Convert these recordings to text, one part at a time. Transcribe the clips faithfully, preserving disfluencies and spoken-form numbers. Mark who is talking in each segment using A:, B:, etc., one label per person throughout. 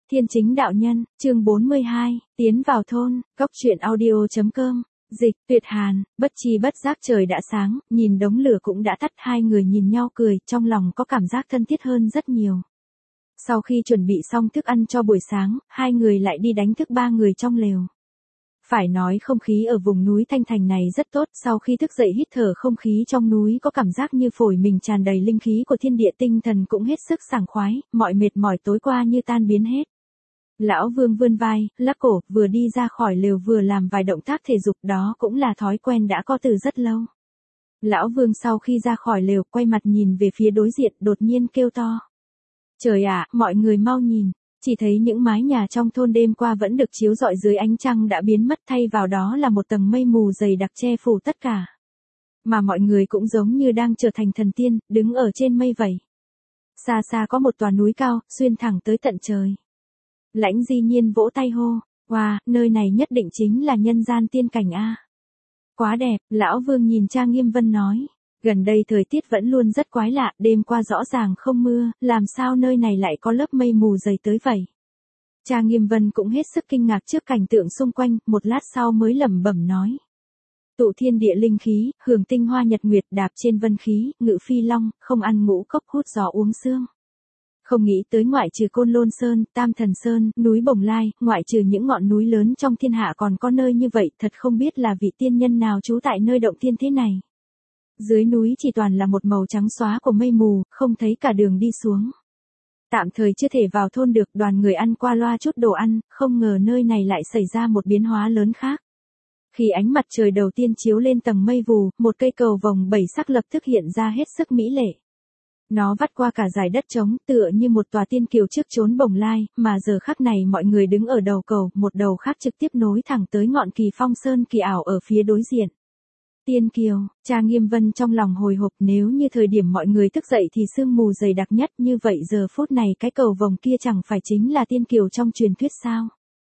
A: Thiên Chính Đạo Nhân, chương bốn mươi hai, tiến vào thôn, góc truyện audio.com, dịch, Tuyệt Hàn, bất chi bất giác trời đã sáng, nhìn đống lửa cũng đã tắt, hai người nhìn nhau cười, trong lòng có cảm giác thân thiết hơn rất nhiều. Sau khi chuẩn bị xong thức ăn cho buổi sáng, hai người lại đi đánh thức ba người trong lều. Phải nói không khí ở vùng núi Thanh Thành này rất tốt, sau khi thức dậy hít thở không khí trong núi có cảm giác như phổi mình tràn đầy linh khí của thiên địa, tinh thần cũng hết sức sảng khoái, mọi mệt mỏi tối qua như tan biến hết. Lão Vương vươn vai, lắc cổ, vừa đi ra khỏi lều vừa làm vài động tác thể dục, đó cũng là thói quen đã có từ rất lâu. Lão Vương sau khi ra khỏi lều quay mặt nhìn về phía đối diện, đột nhiên kêu to. Trời ạ, mọi người mau nhìn. Chỉ thấy những mái nhà trong thôn đêm qua vẫn được chiếu rọi dưới ánh trăng đã biến mất, thay vào đó là một tầng mây mù dày đặc che phủ tất cả. Mà mọi người cũng giống như đang trở thành thần tiên, đứng ở trên mây vậy. Xa xa có một tòa núi cao, xuyên thẳng tới tận trời. Lãnh Di Nhiên vỗ tay hô, wow, nơi này nhất định chính là nhân gian tiên cảnh a. Quá đẹp, Lão Vương nhìn Cha Nghiêm Vân nói. Gần đây thời tiết vẫn luôn rất quái lạ, đêm qua rõ ràng không mưa, làm sao nơi này lại có lớp mây mù dày tới vậy? Cha Nghiêm Vân cũng hết sức kinh ngạc trước cảnh tượng xung quanh, một lát sau mới lẩm bẩm nói. Tụ thiên địa linh khí, hưởng tinh hoa nhật nguyệt, đạp trên vân khí, ngự phi long, không ăn ngũ cốc, hút gió uống sương. Không nghĩ tới ngoại trừ Côn Lôn Sơn, Tam Thần Sơn, núi Bồng Lai, ngoại trừ những ngọn núi lớn trong thiên hạ còn có nơi như vậy, thật không biết là vị tiên nhân nào trú tại nơi động tiên thế này. Dưới núi chỉ toàn là một màu trắng xóa của mây mù, không thấy cả đường đi xuống. Tạm thời chưa thể vào thôn được, đoàn người ăn qua loa chút đồ ăn, không ngờ nơi này lại xảy ra một biến hóa lớn khác. Khi ánh mặt trời đầu tiên chiếu lên tầng mây vù, một cây cầu vồng bảy sắc lập tức hiện ra hết sức mỹ lệ. Nó vắt qua cả dải đất trống, tựa như một tòa tiên kiều trước chốn Bồng Lai, mà giờ khắc này mọi người đứng ở đầu cầu, một đầu khác trực tiếp nối thẳng tới ngọn Kỳ Phong Sơn kỳ ảo ở phía đối diện. Tiên kiều, Cha Nghiêm Vân trong lòng hồi hộp, nếu như thời điểm mọi người thức dậy thì sương mù dày đặc nhất, như vậy giờ phút này cái cầu vồng kia chẳng phải chính là tiên kiều trong truyền thuyết sao?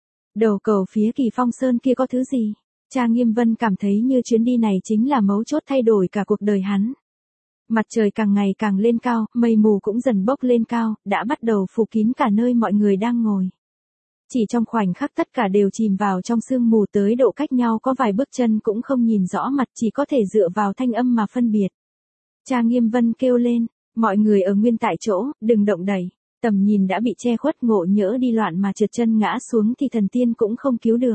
A: Đầu cầu phía Kỳ Phong Sơn kia có thứ gì? Cha Nghiêm Vân cảm thấy như chuyến đi này chính là mấu chốt thay đổi cả cuộc đời hắn. Mặt trời càng ngày càng lên cao, mây mù cũng dần bốc lên cao, đã bắt đầu phủ kín cả nơi mọi người đang ngồi. Chỉ trong khoảnh khắc tất cả đều chìm vào trong sương mù tới độ cách nhau có vài bước chân cũng không nhìn rõ mặt, chỉ có thể dựa vào thanh âm mà phân biệt. Cha Nghiêm Vân kêu lên, mọi người ở nguyên tại chỗ, đừng động đậy. Tầm nhìn đã bị che khuất, ngộ nhỡ đi loạn mà trượt chân ngã xuống thì thần tiên cũng không cứu được.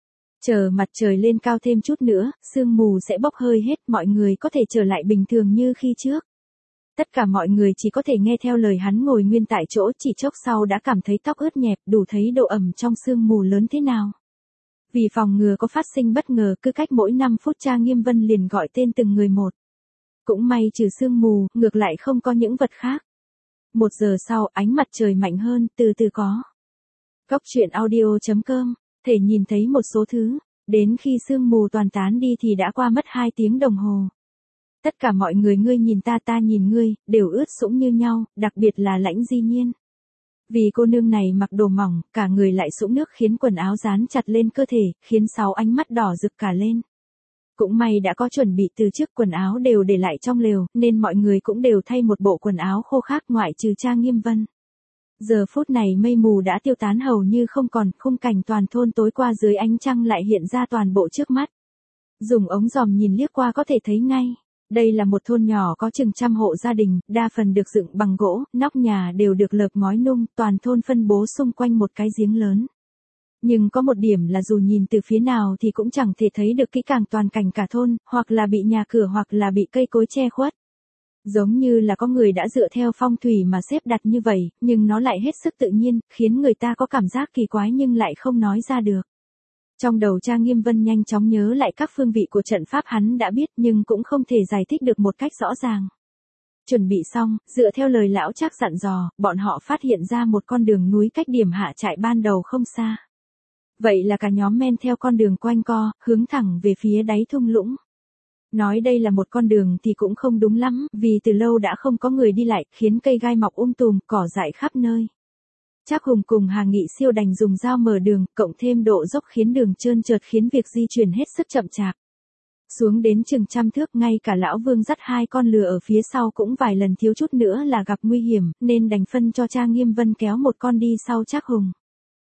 A: Chờ mặt trời lên cao thêm chút nữa, sương mù sẽ bốc hơi hết, mọi người có thể trở lại bình thường như khi trước. Tất cả mọi người chỉ có thể nghe theo lời hắn, ngồi nguyên tại chỗ, chỉ chốc sau đã cảm thấy tóc ướt nhẹp, đủ thấy độ ẩm trong sương mù lớn thế nào. Vì phòng ngừa có phát sinh bất ngờ, cứ cách mỗi năm phút Cha Nghiêm Vân liền gọi tên từng người một. Cũng may trừ sương mù, ngược lại không có những vật khác. Một giờ sau, ánh mặt trời mạnh hơn, từ từ có. Góc truyện audio.com, thể nhìn thấy một số thứ, đến khi sương mù toàn tán đi thì đã qua mất hai tiếng đồng hồ. Tất cả mọi người ngươi nhìn ta ta nhìn ngươi, đều ướt sũng như nhau, đặc biệt là Lãnh Di Nhiên. Vì cô nương này mặc đồ mỏng, cả người lại sũng nước khiến quần áo dán chặt lên cơ thể, khiến sáu ánh mắt đỏ rực cả lên. Cũng may đã có chuẩn bị từ trước, quần áo đều để lại trong lều, nên mọi người cũng đều thay một bộ quần áo khô khác ngoại trừ Cha Nghiêm Vân. Giờ phút này mây mù đã tiêu tán hầu như không còn, khung cảnh toàn thôn tối qua dưới ánh trăng lại hiện ra toàn bộ trước mắt. Dùng ống dòm nhìn liếc qua có thể thấy ngay. Đây là một thôn nhỏ có chừng trăm hộ gia đình, đa phần được dựng bằng gỗ, nóc nhà đều được lợp ngói nung, toàn thôn phân bố xung quanh một cái giếng lớn. Nhưng có một điểm là dù nhìn từ phía nào thì cũng chẳng thể thấy được kỹ càng toàn cảnh cả thôn, hoặc là bị nhà cửa hoặc là bị cây cối che khuất. Giống như là có người đã dựa theo phong thủy mà xếp đặt như vậy, nhưng nó lại hết sức tự nhiên, khiến người ta có cảm giác kỳ quái nhưng lại không nói ra được. Trong đầu Cha Nghiêm Vân nhanh chóng nhớ lại các phương vị của trận pháp hắn đã biết nhưng cũng không thể giải thích được một cách rõ ràng. Chuẩn bị xong, dựa theo lời lão Trác dặn dò, bọn họ phát hiện ra một con đường núi cách điểm hạ trại ban đầu không xa. Vậy là cả nhóm men theo con đường quanh co, hướng thẳng về phía đáy thung lũng. Nói đây là một con đường thì cũng không đúng lắm, vì từ lâu đã không có người đi lại, khiến cây gai mọc um tùm, cỏ dại khắp nơi. Trác Hùng cùng Hà Nghị Siêu đành dùng dao mở đường, cộng thêm độ dốc khiến đường trơn trượt khiến việc di chuyển hết sức chậm chạp. Xuống đến chừng trăm thước, ngay cả lão Vương dắt hai con lừa ở phía sau cũng vài lần thiếu chút nữa là gặp nguy hiểm, nên đành phân cho Cha Nghiêm Vân kéo một con đi sau Trác Hùng.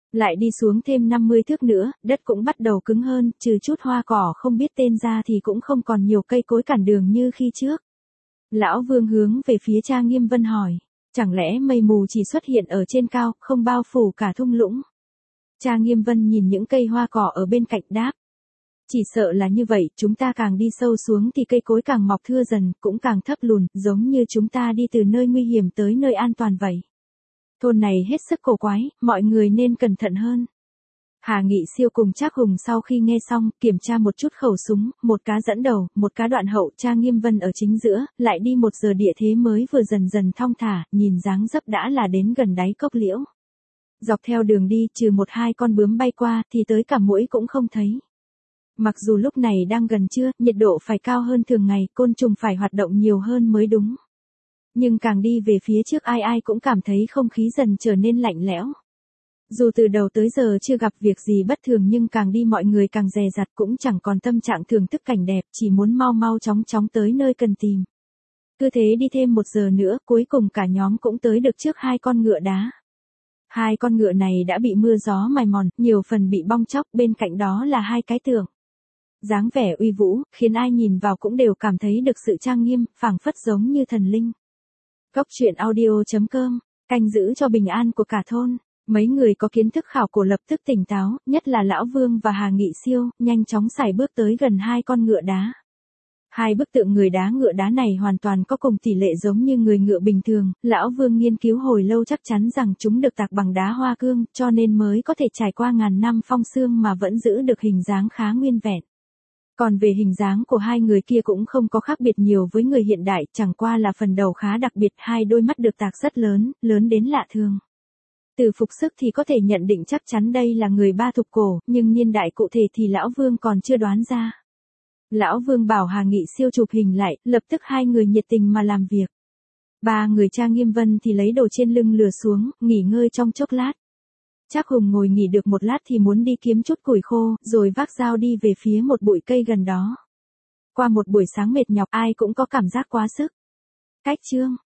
A: Lại đi xuống thêm năm mươi thước nữa, đất cũng bắt đầu cứng hơn, trừ chút hoa cỏ không biết tên ra thì cũng không còn nhiều cây cối cản đường như khi trước. Lão Vương hướng về phía Cha Nghiêm Vân hỏi, chẳng lẽ mây mù chỉ xuất hiện ở trên cao, không bao phủ cả thung lũng? Cha Nghiêm Vân nhìn những cây hoa cỏ ở bên cạnh đáp. Chỉ sợ là như vậy, chúng ta càng đi sâu xuống thì cây cối càng mọc thưa dần, cũng càng thấp lùn, giống như chúng ta đi từ nơi nguy hiểm tới nơi an toàn vậy. Thôn này hết sức cổ quái, mọi người nên cẩn thận hơn. Hà Nghị Siêu cùng Trác Hùng sau khi nghe xong, kiểm tra một chút khẩu súng, một cá dẫn đầu, một cá đoạn hậu, Cha Nghiêm Vân ở chính giữa, lại đi một giờ địa thế mới vừa dần dần thong thả, nhìn dáng dấp đã là đến gần đáy cốc liễu. Dọc theo đường đi, trừ một hai con bướm bay qua, thì tới cả muỗi cũng không thấy. Mặc dù lúc này đang gần trưa, nhiệt độ phải cao hơn thường ngày, côn trùng phải hoạt động nhiều hơn mới đúng. Nhưng càng đi về phía trước ai ai cũng cảm thấy không khí dần trở nên lạnh lẽo. Dù từ đầu tới giờ chưa gặp việc gì bất thường nhưng càng đi mọi người càng dè dặt cũng chẳng còn tâm trạng thưởng thức cảnh đẹp, chỉ muốn mau mau chóng chóng tới nơi cần tìm. Cứ thế đi thêm một giờ nữa, cuối cùng cả nhóm cũng tới được trước hai con ngựa đá. Hai con ngựa này đã bị mưa gió mài mòn, nhiều phần bị bong chóc, bên cạnh đó là hai cái tượng. Dáng vẻ uy vũ, khiến ai nhìn vào cũng đều cảm thấy được sự trang nghiêm, phảng phất giống như thần linh. Góc truyện audio chấm com, canh giữ cho bình an của cả thôn. Mấy người có kiến thức khảo cổ lập tức tỉnh táo, nhất là Lão Vương và Hà Nghị Siêu, nhanh chóng sải bước tới gần hai con ngựa đá. Hai bức tượng người đá ngựa đá này hoàn toàn có cùng tỷ lệ giống như người ngựa bình thường, Lão Vương nghiên cứu hồi lâu chắc chắn rằng chúng được tạc bằng đá hoa cương, cho nên mới có thể trải qua ngàn năm phong sương mà vẫn giữ được hình dáng khá nguyên vẹn. Còn về hình dáng của hai người kia cũng không có khác biệt nhiều với người hiện đại, chẳng qua là phần đầu khá đặc biệt, hai đôi mắt được tạc rất lớn, lớn đến lạ thường. Từ phục sức thì có thể nhận định chắc chắn đây là người ba thục cổ, nhưng niên đại cụ thể thì Lão Vương còn chưa đoán ra. Lão Vương bảo Hà Nghị Siêu chụp hình lại, lập tức hai người nhiệt tình mà làm việc. Ba người Cha Nghiêm Vân thì lấy đồ trên lưng lừa xuống, nghỉ ngơi trong chốc lát. Trác Hùng ngồi nghỉ được một lát thì muốn đi kiếm chút củi khô, rồi vác dao đi về phía một bụi cây gần đó. Qua một buổi sáng mệt nhọc ai cũng có cảm giác quá sức. Cách chương